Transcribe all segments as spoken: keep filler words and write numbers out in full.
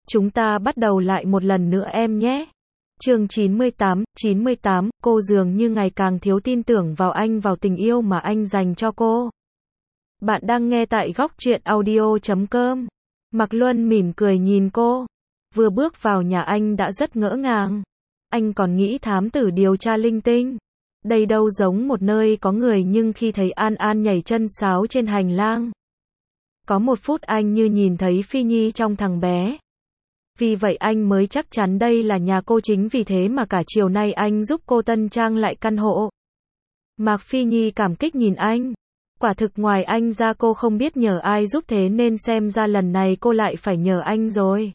Chúng ta bắt đầu lại một lần nữa em nhé. Chương chín mươi tám, chín mươi tám, cô dường như ngày càng thiếu tin tưởng vào anh, vào tình yêu mà anh dành cho cô. Bạn đang nghe tại góc truyện audio chấm com. Mạc Luân mỉm cười nhìn cô. Vừa bước vào nhà anh đã rất ngỡ ngàng. Anh còn nghĩ thám tử điều tra linh tinh. Đây đâu giống một nơi có người, nhưng khi thấy An An nhảy chân sáo trên hành lang, có một phút anh như nhìn thấy Phi Nhi trong thằng bé. Vì vậy anh mới chắc chắn đây là nhà cô, chính vì thế mà cả chiều nay anh giúp cô tân trang lại căn hộ. Mạc Phi Nhi cảm kích nhìn anh. Quả thực ngoài anh ra cô không biết nhờ ai giúp, thế nên xem ra lần này cô lại phải nhờ anh rồi.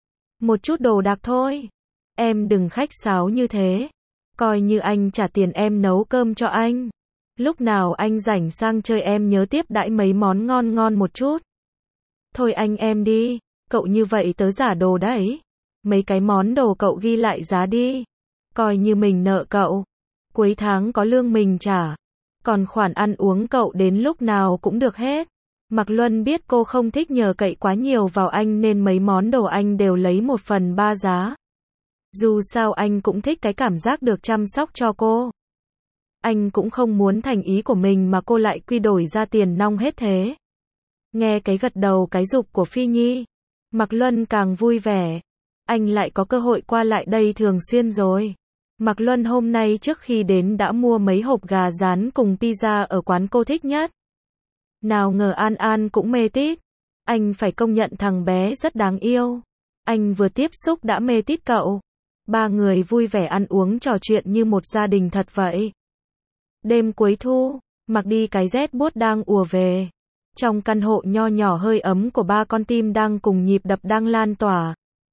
Một chút đồ đạc thôi. Em đừng khách sáo như thế. Coi như anh trả tiền em nấu cơm cho anh. Lúc nào anh rảnh sang chơi em nhớ tiếp đãi mấy món ngon ngon một chút. Thôi anh em đi. Cậu như vậy tớ giả đồ đấy. Mấy cái món đồ cậu ghi lại giá đi. Coi như mình nợ cậu. Cuối tháng có lương mình trả. Còn khoản ăn uống cậu đến lúc nào cũng được hết. Mạc Luân biết cô không thích nhờ cậy quá nhiều vào anh nên mấy món đồ anh đều lấy một phần ba giá. Dù sao anh cũng thích cái cảm giác được chăm sóc cho cô. Anh cũng không muốn thành ý của mình mà cô lại quy đổi ra tiền nong hết thế. Nghe cái gật đầu cái giục của Phi Nhi, Mạc Luân càng vui vẻ. Anh lại có cơ hội qua lại đây thường xuyên rồi. Mạc Luân hôm nay trước khi đến đã mua mấy hộp gà rán cùng pizza ở quán cô thích nhất. Nào ngờ An An cũng mê tít. Anh phải công nhận thằng bé rất đáng yêu. Anh vừa tiếp xúc đã mê tít cậu. Ba người vui vẻ ăn uống trò chuyện như một gia đình thật vậy. Đêm cuối thu, mặc đi cái rét buốt đang ùa về. Trong căn hộ nho nhỏ hơi ấm của ba con tim đang cùng nhịp đập đang lan tỏa.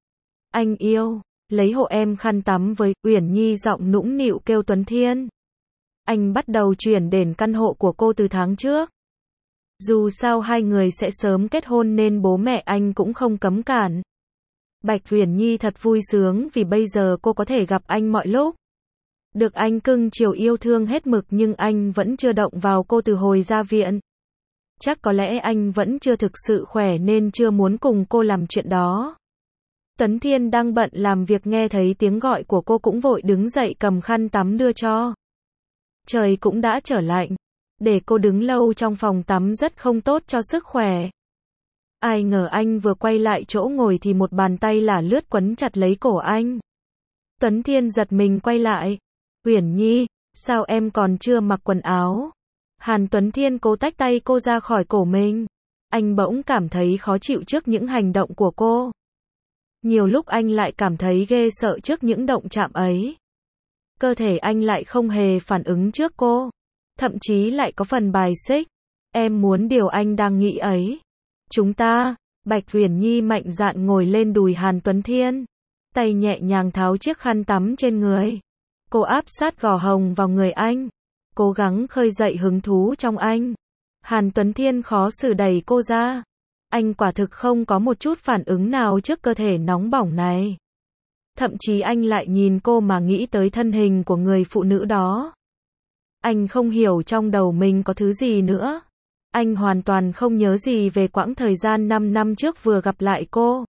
Anh yêu, lấy hộ em khăn tắm với, Uyển Nhi giọng nũng nịu kêu Tuấn Thiên. Anh bắt đầu chuyển đến căn hộ của cô từ tháng trước. Dù sao hai người sẽ sớm kết hôn nên bố mẹ anh cũng không cấm cản. Bạch Uyển Nhi thật vui sướng vì bây giờ cô có thể gặp anh mọi lúc. Được anh cưng chiều yêu thương hết mực, nhưng anh vẫn chưa động vào cô từ hồi ra viện. Chắc có lẽ anh vẫn chưa thực sự khỏe nên chưa muốn cùng cô làm chuyện đó. Tuấn Thiên đang bận làm việc nghe thấy tiếng gọi của cô cũng vội đứng dậy cầm khăn tắm đưa cho. Trời cũng đã trở lạnh. Để cô đứng lâu trong phòng tắm rất không tốt cho sức khỏe. Ai ngờ anh vừa quay lại chỗ ngồi thì một bàn tay lả lướt quấn chặt lấy cổ anh. Tuấn Thiên giật mình quay lại. Uyển Nhi, sao em còn chưa mặc quần áo? Hàn Tuấn Thiên cố tách tay cô ra khỏi cổ mình. Anh bỗng cảm thấy khó chịu trước những hành động của cô. Nhiều lúc anh lại cảm thấy ghê sợ trước những động chạm ấy. Cơ thể anh lại không hề phản ứng trước cô. Thậm chí lại có phần bài xích. Em muốn điều anh đang nghĩ ấy. Chúng ta, Bạch Uyển Nhi mạnh dạn ngồi lên đùi Hàn Tuấn Thiên. Tay nhẹ nhàng tháo chiếc khăn tắm trên người. Cô áp sát gò hồng vào người anh. Cố gắng khơi dậy hứng thú trong anh. Hàn Tuấn Thiên khó xử đẩy cô ra. Anh quả thực không có một chút phản ứng nào trước cơ thể nóng bỏng này. Thậm chí anh lại nhìn cô mà nghĩ tới thân hình của người phụ nữ đó. Anh không hiểu trong đầu mình có thứ gì nữa. Anh hoàn toàn không nhớ gì về quãng thời gian năm năm trước vừa gặp lại cô.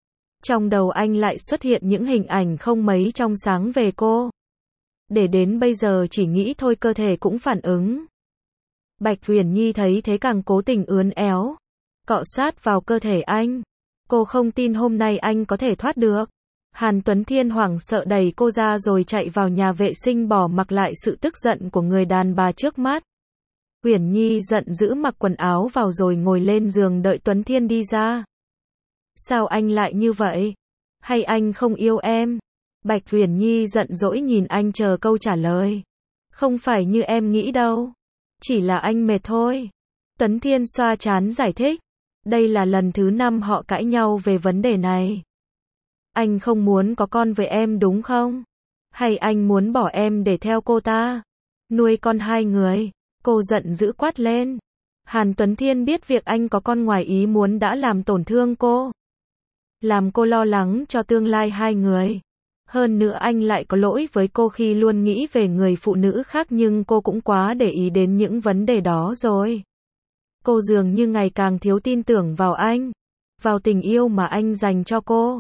Trong đầu anh lại xuất hiện những hình ảnh không mấy trong sáng về cô. Để đến bây giờ chỉ nghĩ thôi cơ thể cũng phản ứng. Bạch Uyển Nhi thấy thế càng cố tình ướn éo, cọ sát vào cơ thể anh. Cô không tin hôm nay anh có thể thoát được. Hàn Tuấn Thiên hoảng sợ đẩy cô ra rồi chạy vào nhà vệ sinh, bỏ mặc lại sự tức giận của người đàn bà trước mắt. Uyển Nhi giận dữ mặc quần áo vào rồi ngồi lên giường đợi Tuấn Thiên đi ra. Sao anh lại như vậy? Hay anh không yêu em? Bạch Uyển Nhi giận dỗi nhìn anh chờ câu trả lời. Không phải như em nghĩ đâu. Chỉ là anh mệt thôi. Tuấn Thiên xoa trán giải thích. Đây là lần thứ năm họ cãi nhau về vấn đề này. Anh không muốn có con với em đúng không? Hay anh muốn bỏ em để theo cô ta? Nuôi con hai người. Cô giận dữ quát lên. Hàn Tuấn Thiên biết việc anh có con ngoài ý muốn đã làm tổn thương cô. Làm cô lo lắng cho tương lai hai người. Hơn nữa anh lại có lỗi với cô khi luôn nghĩ về người phụ nữ khác, nhưng cô cũng quá để ý đến những vấn đề đó rồi. Cô dường như ngày càng thiếu tin tưởng vào anh. Vào tình yêu mà anh dành cho cô.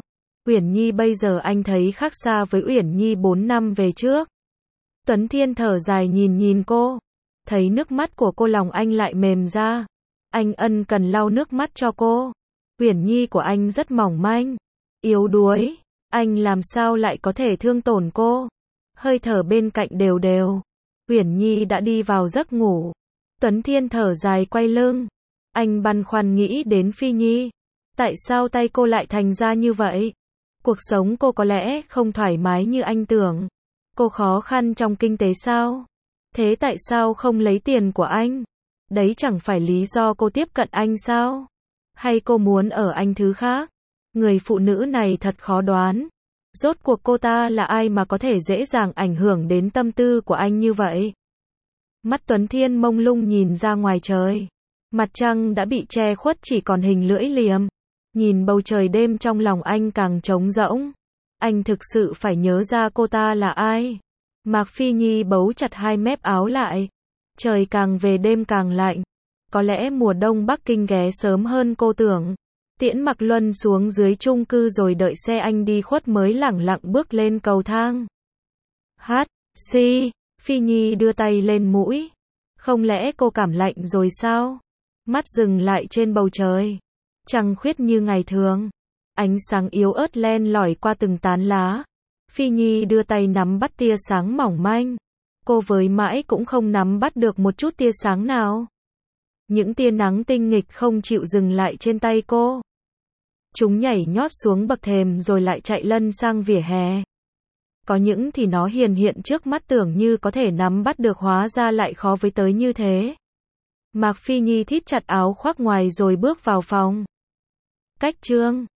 Uyển Nhi bây giờ anh thấy khác xa với Uyển Nhi bốn năm về trước. Tuấn Thiên thở dài nhìn nhìn cô. Thấy nước mắt của cô lòng anh lại mềm ra. Anh ân cần lau nước mắt cho cô. Uyển Nhi của anh rất mỏng manh, yếu đuối. Anh làm sao lại có thể thương tổn cô. Hơi thở bên cạnh đều đều. Uyển Nhi đã đi vào giấc ngủ. Tuấn Thiên thở dài quay lưng. Anh băn khoăn nghĩ đến Phi Nhi. Tại sao tay cô lại thành ra như vậy? Cuộc sống cô có lẽ không thoải mái như anh tưởng. Cô khó khăn trong kinh tế sao? Thế tại sao không lấy tiền của anh? Đấy chẳng phải lý do cô tiếp cận anh sao? Hay cô muốn ở anh thứ khác? Người phụ nữ này thật khó đoán. Rốt cuộc cô ta là ai mà có thể dễ dàng ảnh hưởng đến tâm tư của anh như vậy? Mắt Tuấn Thiên mông lung nhìn ra ngoài trời. Mặt trăng đã bị che khuất chỉ còn hình lưỡi liềm. Nhìn bầu trời đêm trong lòng anh càng trống rỗng. Anh thực sự phải nhớ ra cô ta là ai. Mạc Phi Nhi bấu chặt hai mép áo lại. Trời càng về đêm càng lạnh. Có lẽ mùa đông Bắc Kinh ghé sớm hơn cô tưởng. Tiễn Mặc Luân xuống dưới chung cư rồi đợi xe anh đi khuất mới lẳng lặng bước lên cầu thang. Hát, xì, Phi Nhi đưa tay lên mũi. Không lẽ cô cảm lạnh rồi sao? Mắt dừng lại trên bầu trời. Trăng khuyết như ngày thường. Ánh sáng yếu ớt len lỏi qua từng tán lá. Phi Nhi đưa tay nắm bắt tia sáng mỏng manh. Cô với mãi cũng không nắm bắt được một chút tia sáng nào. Những tia nắng tinh nghịch không chịu dừng lại trên tay cô. Chúng nhảy nhót xuống bậc thềm rồi lại chạy lân sang vỉa hè. Có những thì nó hiền hiện trước mắt tưởng như có thể nắm bắt được hóa ra lại khó với tới như thế. Mạc Phi Nhi thít chặt áo khoác ngoài rồi bước vào phòng. Cách trương.